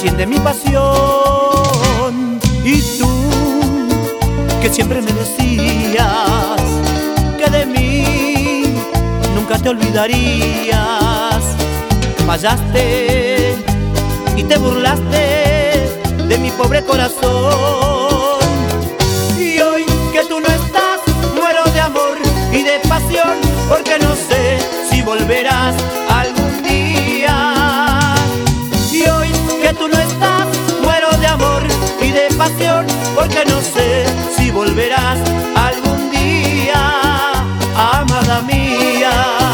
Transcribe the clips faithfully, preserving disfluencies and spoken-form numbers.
enciende mi pasión. Y tú, que siempre me decías que de mí nunca te olvidarías, fallaste y te burlaste de mi pobre corazón. Y hoy que tú no estás, muero de amor y de pasión, porque no sé si volverás algún día. Y hoy que tú no estás, muero de amor y de pasión, porque no sé si volverás algún día, amada mía.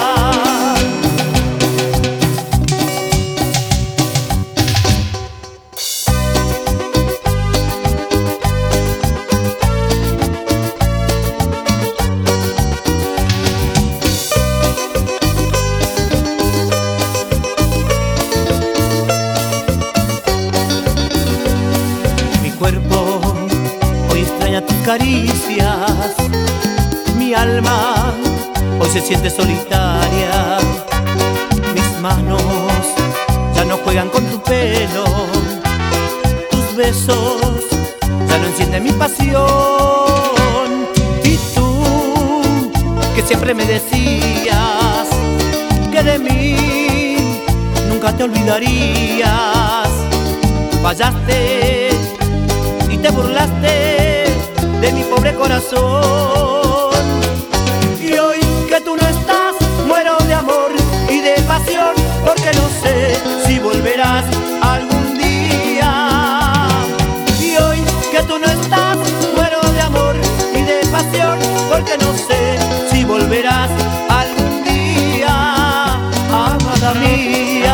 Tus caricias, mi alma hoy se siente solitaria. Mis manos ya no juegan con tu pelo, tus besos ya no encienden mi pasión. Y tú, que siempre me decías que de mí nunca te olvidarías, fallaste y te burlaste de mi pobre corazón. Y hoy que tú no estás, muero de amor y de pasión, porque no sé si volverás algún día. Y hoy que tú no estás, muero de amor y de pasión, porque no sé si volverás algún día, amada mía.